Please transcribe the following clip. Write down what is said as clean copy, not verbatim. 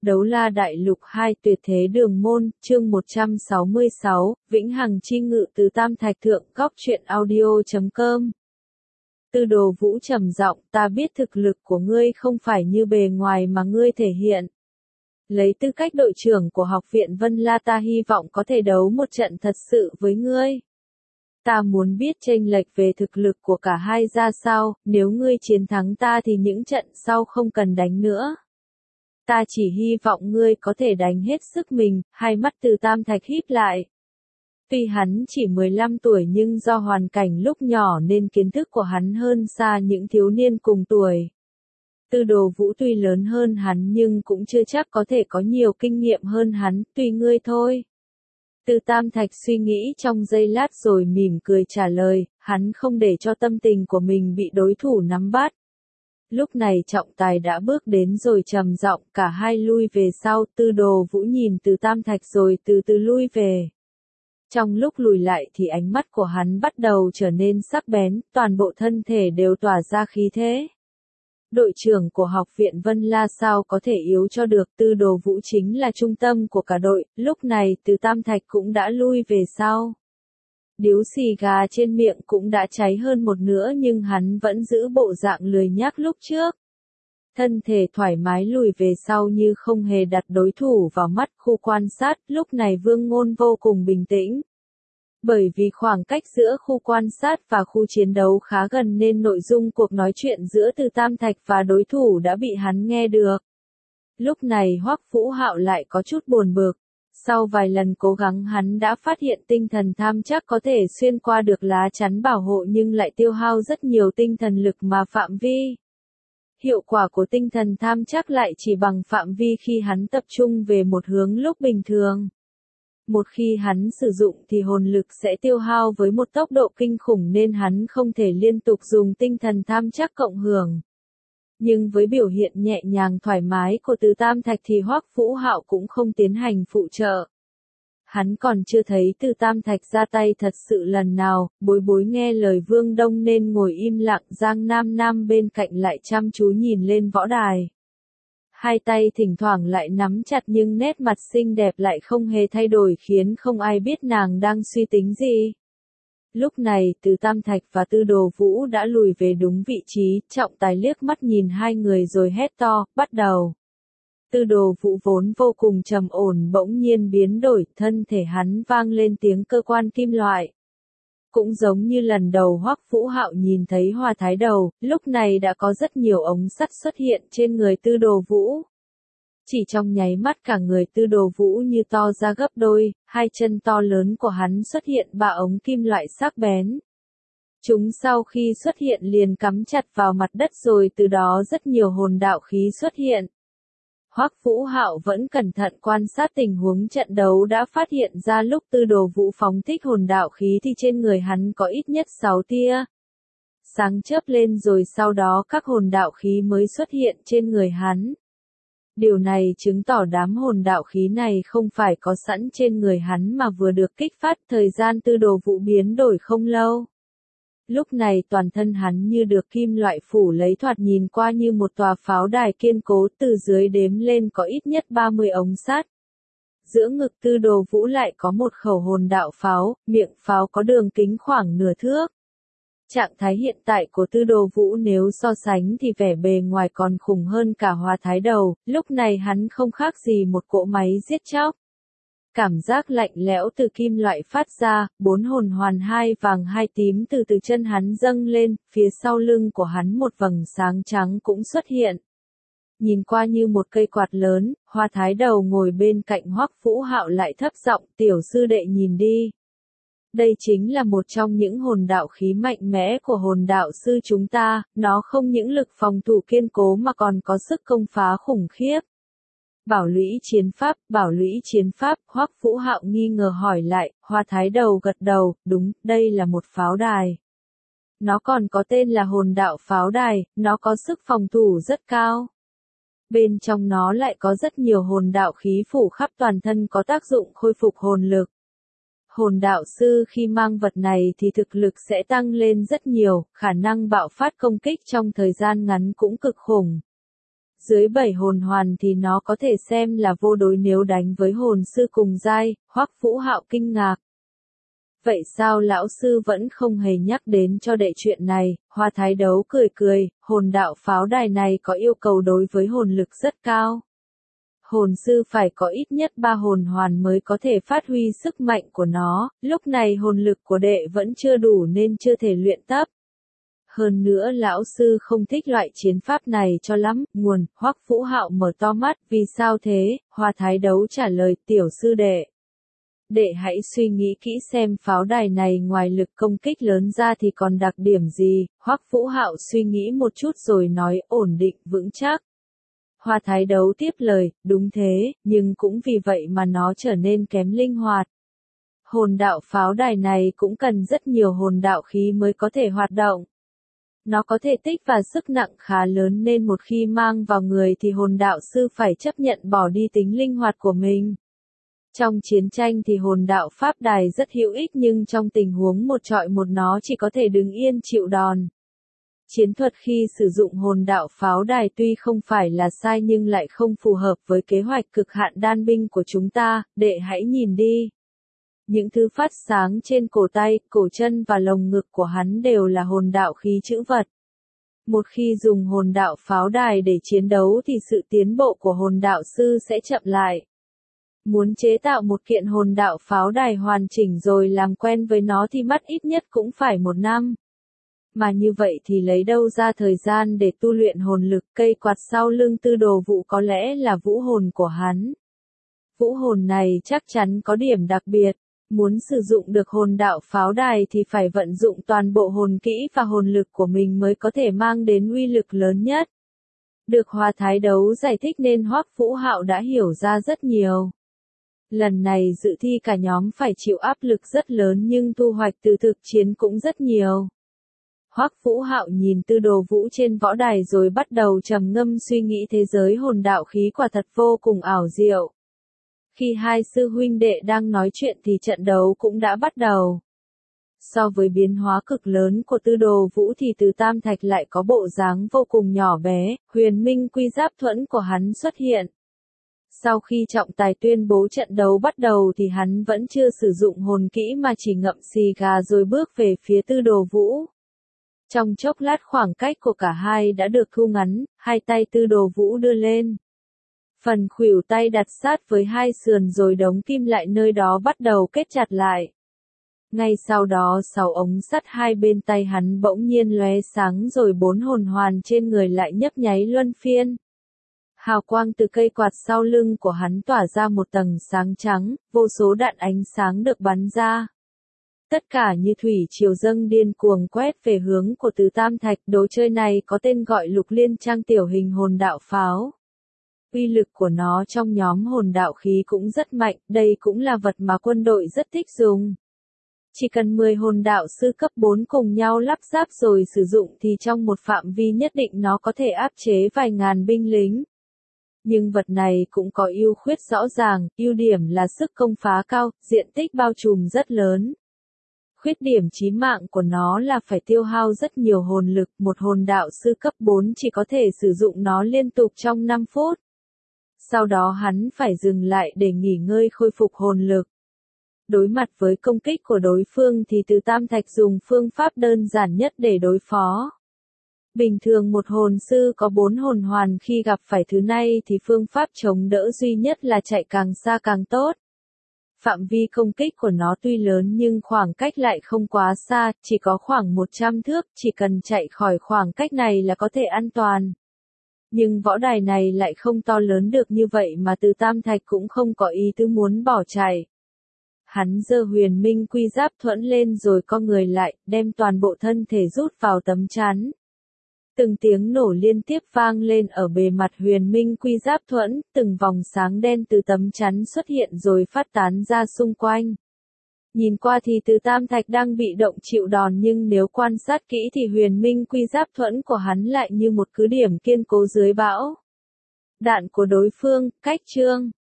Đấu La Đại Lục 2 Tuyệt Thế Đường Môn, chương 166, Vĩnh Hằng Chi Ngự từ Tam Thạch Thượng, Góc Truyện Audio.com. Tư Đồ Vũ trầm giọng, ta biết thực lực của ngươi không phải như bề ngoài mà ngươi thể hiện. Lấy tư cách đội trưởng của học viện Vân La, ta hy vọng có thể đấu một trận thật sự với ngươi. Ta muốn biết chênh lệch về thực lực của cả hai ra sao, nếu ngươi chiến thắng ta thì những trận sau không cần đánh nữa. Ta chỉ hy vọng ngươi có thể đánh hết sức mình. Hai mắt Từ Tam Thạch híp lại. Tuy hắn chỉ 15 tuổi nhưng do hoàn cảnh lúc nhỏ nên kiến thức của hắn hơn xa những thiếu niên cùng tuổi. Tư Đồ Vũ tuy lớn hơn hắn nhưng cũng chưa chắc có thể có nhiều kinh nghiệm hơn hắn, tùy ngươi thôi. Từ Tam Thạch suy nghĩ trong giây lát rồi mỉm cười trả lời, hắn không để cho tâm tình của mình bị đối thủ nắm bắt. Lúc này trọng tài đã bước đến rồi trầm giọng, cả hai lui về sau. Tư Đồ Vũ nhìn Từ Tam Thạch rồi từ từ lui về. Trong lúc lùi lại thì ánh mắt của hắn bắt đầu trở nên sắc bén, toàn bộ thân thể đều tỏa ra khí thế. Đội trưởng của học viện Vân La sao có thể yếu cho được, Tư Đồ Vũ chính là trung tâm của cả đội. Lúc này Từ Tam Thạch cũng đã lui về sau. Điếu xì gà trên miệng cũng đã cháy hơn một nửa nhưng hắn vẫn giữ bộ dạng lười nhác lúc trước. Thân thể thoải mái lùi về sau như không hề đặt đối thủ vào mắt. Khu quan sát, lúc này Vương Ngôn vô cùng bình tĩnh. Bởi vì khoảng cách giữa khu quan sát và khu chiến đấu khá gần nên nội dung cuộc nói chuyện giữa Từ Tam Thạch và đối thủ đã bị hắn nghe được. Lúc này Hoắc Vũ Hạo lại có chút buồn bực. Sau vài lần cố gắng hắn đã phát hiện tinh thần tham chắc có thể xuyên qua được lá chắn bảo hộ nhưng lại tiêu hao rất nhiều tinh thần lực mà phạm vi. Hiệu quả của tinh thần tham chắc lại chỉ bằng phạm vi khi hắn tập trung về một hướng lúc bình thường. Một khi hắn sử dụng thì hồn lực sẽ tiêu hao với một tốc độ kinh khủng nên hắn không thể liên tục dùng tinh thần tham chắc cộng hưởng. Nhưng với biểu hiện nhẹ nhàng thoải mái của Từ Tam Thạch thì Hoắc Vũ Hạo cũng không tiến hành phụ trợ. Hắn còn chưa thấy Từ Tam Thạch ra tay thật sự lần nào. Bối Bối nghe lời Vương Đông nên ngồi im lặng, Giang Nam Nam bên cạnh lại chăm chú nhìn lên võ đài. Hai tay thỉnh thoảng lại nắm chặt nhưng nét mặt xinh đẹp lại không hề thay đổi khiến không ai biết nàng đang suy tính gì. Lúc này Từ Tam Thạch và Tư Đồ Vũ đã lùi về đúng vị trí, trọng tài liếc mắt nhìn hai người rồi hét to, bắt đầu. Tư Đồ Vũ vốn vô cùng trầm ổn bỗng nhiên biến đổi, thân thể hắn vang lên tiếng cơ quan kim loại. Cũng giống như lần đầu Hoắc Vũ Hạo nhìn thấy Hoa Thái Đầu, lúc này đã có rất nhiều ống sắt xuất hiện trên người Tư Đồ Vũ. Chỉ trong nháy mắt cả người Tư Đồ Vũ như to ra gấp đôi, hai chân to lớn của hắn xuất hiện ba ống kim loại sắc bén. Chúng sau khi xuất hiện liền cắm chặt vào mặt đất rồi từ đó rất nhiều hồn đạo khí xuất hiện. Hoắc Vũ Hạo vẫn cẩn thận quan sát tình huống trận đấu đã phát hiện ra lúc Tư Đồ Vũ phóng thích hồn đạo khí thì trên người hắn có ít nhất 6 tia sáng chớp lên rồi sau đó các hồn đạo khí mới xuất hiện trên người hắn. Điều này chứng tỏ đám hồn đạo khí này không phải có sẵn trên người hắn mà vừa được kích phát. Thời gian Tư Đồ Vũ biến đổi không lâu. Lúc này toàn thân hắn như được kim loại phủ lấy, thoạt nhìn qua như một tòa pháo đài kiên cố, từ dưới đếm lên có ít nhất 30 ống sắt. Giữa ngực Tư Đồ Vũ lại có một khẩu hồn đạo pháo, miệng pháo có đường kính khoảng nửa thước. Trạng thái hiện tại của Tư Đồ Vũ nếu so sánh thì vẻ bề ngoài còn khủng hơn cả Hoa Thái Đầu, lúc này hắn không khác gì một cỗ máy giết chóc. Cảm giác lạnh lẽo từ kim loại phát ra, 4 hồn hoàn 2 vàng 2 tím từ từ chân hắn dâng lên, phía sau lưng của hắn một vầng sáng trắng cũng xuất hiện. Nhìn qua như một cây quạt lớn, Hoa Thái Đầu ngồi bên cạnh Hoắc Vũ Hạo lại thấp giọng, tiểu sư đệ nhìn đi. Đây chính là một trong những hồn đạo khí mạnh mẽ của hồn đạo sư chúng ta, nó không những lực phòng thủ kiên cố mà còn có sức công phá khủng khiếp. Bảo lũy chiến pháp, Hoắc Vũ Hạo nghi ngờ hỏi lại, Hoa Thái Đầu gật đầu, đúng, đây là một pháo đài. Nó còn có tên là hồn đạo pháo đài, nó có sức phòng thủ rất cao. Bên trong nó lại có rất nhiều hồn đạo khí phủ khắp toàn thân có tác dụng khôi phục hồn lực. Hồn đạo sư khi mang vật này thì thực lực sẽ tăng lên rất nhiều, khả năng bạo phát công kích trong thời gian ngắn cũng cực khủng. dưới 7 hồn hoàn thì nó có thể xem là vô đối nếu đánh với hồn sư cùng giai, Hoắc Vũ Hạo kinh ngạc. Vậy sao lão sư vẫn không hề nhắc đến cho đệ chuyện này? Hoa Thái Đấu cười cười, hồn đạo pháo đài này có yêu cầu đối với hồn lực rất cao. Hồn sư phải có ít nhất 3 hồn hoàn mới có thể phát huy sức mạnh của nó, lúc này hồn lực của đệ vẫn chưa đủ nên chưa thể luyện tập. Hơn nữa lão sư không thích loại chiến pháp này cho lắm, nguồn, Hoắc Vũ Hạo mở to mắt, vì sao thế? Hoa Thái Đấu trả lời, tiểu sư đệ. Đệ hãy suy nghĩ kỹ xem pháo đài này ngoài lực công kích lớn ra thì còn đặc điểm gì, Hoắc Vũ Hạo suy nghĩ một chút rồi nói, ổn định, vững chắc. Hoa Thái Đấu tiếp lời, đúng thế, nhưng cũng vì vậy mà nó trở nên kém linh hoạt. Hồn đạo pháo đài này cũng cần rất nhiều hồn đạo khí mới có thể hoạt động. Nó có thể tích và sức nặng khá lớn nên một khi mang vào người thì hồn đạo sư phải chấp nhận bỏ đi tính linh hoạt của mình. Trong chiến tranh thì hồn đạo pháp đài rất hữu ích nhưng trong tình huống một trọi một nó chỉ có thể đứng yên chịu đòn. Chiến thuật khi sử dụng hồn đạo pháo đài tuy không phải là sai nhưng lại không phù hợp với kế hoạch cực hạn đan binh của chúng ta, đệ hãy nhìn đi. Những thứ phát sáng trên cổ tay, cổ chân và lồng ngực của hắn đều là hồn đạo khí chữ vật. Một khi dùng hồn đạo pháo đài để chiến đấu thì sự tiến bộ của hồn đạo sư sẽ chậm lại. Muốn chế tạo một kiện hồn đạo pháo đài hoàn chỉnh rồi làm quen với nó thì mất ít nhất cũng phải 1 năm. Mà như vậy thì lấy đâu ra thời gian để tu luyện hồn lực? Cây quạt sau lưng Tư Đồ Vũ có lẽ là vũ hồn của hắn. Vũ hồn này chắc chắn có điểm đặc biệt. Muốn sử dụng được hồn đạo pháo đài thì phải vận dụng toàn bộ hồn kỹ và hồn lực của mình mới có thể mang đến uy lực lớn nhất. Được Hoa Thái Đấu giải thích nên Hoắc Vũ Hạo đã hiểu ra rất nhiều. Lần này dự thi cả nhóm phải chịu áp lực rất lớn nhưng thu hoạch từ thực chiến cũng rất nhiều. Hoắc Vũ Hạo nhìn Tư Đồ Vũ trên võ đài rồi bắt đầu trầm ngâm suy nghĩ thế giới hồn đạo khí quả thật vô cùng ảo diệu. Khi hai sư huynh đệ đang nói chuyện thì trận đấu cũng đã bắt đầu. So với biến hóa cực lớn của Tư Đồ Vũ thì Từ Tam Thạch lại có bộ dáng vô cùng nhỏ bé, huyền minh quy giáp thuẫn của hắn xuất hiện. Sau khi trọng tài tuyên bố trận đấu bắt đầu thì hắn vẫn chưa sử dụng hồn kỹ mà chỉ ngậm xì gà rồi bước về phía Tư Đồ Vũ. Trong chốc lát khoảng cách của cả hai đã được thu ngắn, hai tay Tư Đồ Vũ đưa lên. Phần khuỷu tay đặt sát với hai sườn rồi đóng kim lại nơi đó bắt đầu kết chặt lại. Ngay sau đó 6 ống sắt hai bên tay hắn bỗng nhiên lóe sáng rồi 4 hồn hoàn trên người lại nhấp nháy luân phiên. Hào quang từ cây quạt sau lưng của hắn tỏa ra một tầng sáng trắng, vô số đạn ánh sáng được bắn ra. Tất cả như thủy triều dâng điên cuồng quét về hướng của Từ Tam Thạch. Đồ chơi này có tên gọi Lục Liên Trang tiểu hình hồn đạo pháo. Uy lực của nó trong nhóm hồn đạo khí cũng rất mạnh, đây cũng là vật mà quân đội rất thích dùng. Chỉ cần 10 hồn đạo sư cấp 4 cùng nhau lắp ráp rồi sử dụng thì trong một phạm vi nhất định nó có thể áp chế vài ngàn binh lính. Nhưng vật này cũng có ưu khuyết rõ ràng, ưu điểm là sức công phá cao, diện tích bao trùm rất lớn. Khuyết điểm chí mạng của nó là phải tiêu hao rất nhiều hồn lực, một hồn đạo sư cấp 4 chỉ có thể sử dụng nó liên tục trong 5 phút. Sau đó hắn phải dừng lại để nghỉ ngơi khôi phục hồn lực. Đối mặt với công kích của đối phương thì Từ Tam Thạch dùng phương pháp đơn giản nhất để đối phó. Bình thường một hồn sư có 4 hồn hoàn khi gặp phải thứ này thì phương pháp chống đỡ duy nhất là chạy càng xa càng tốt. Phạm vi công kích của nó tuy lớn nhưng khoảng cách lại không quá xa, chỉ có khoảng 100 thước, chỉ cần chạy khỏi khoảng cách này là có thể an toàn. Nhưng võ đài này lại không to lớn được như vậy mà Từ Tam Thạch cũng không có ý tứ muốn bỏ chạy. Hắn giơ huyền minh quy giáp thuẫn lên rồi co người lại, đem toàn bộ thân thể rút vào tấm chắn. Từng tiếng nổ liên tiếp vang lên ở bề mặt huyền minh quy giáp thuẫn, từng vòng sáng đen từ tấm chắn xuất hiện rồi phát tán ra xung quanh. Nhìn qua thì Từ Tam Thạch đang bị động chịu đòn nhưng nếu quan sát kỹ thì huyền minh quy giáp thuẫn của hắn lại như một cứ điểm kiên cố dưới bão đạn của đối phương. Cách chương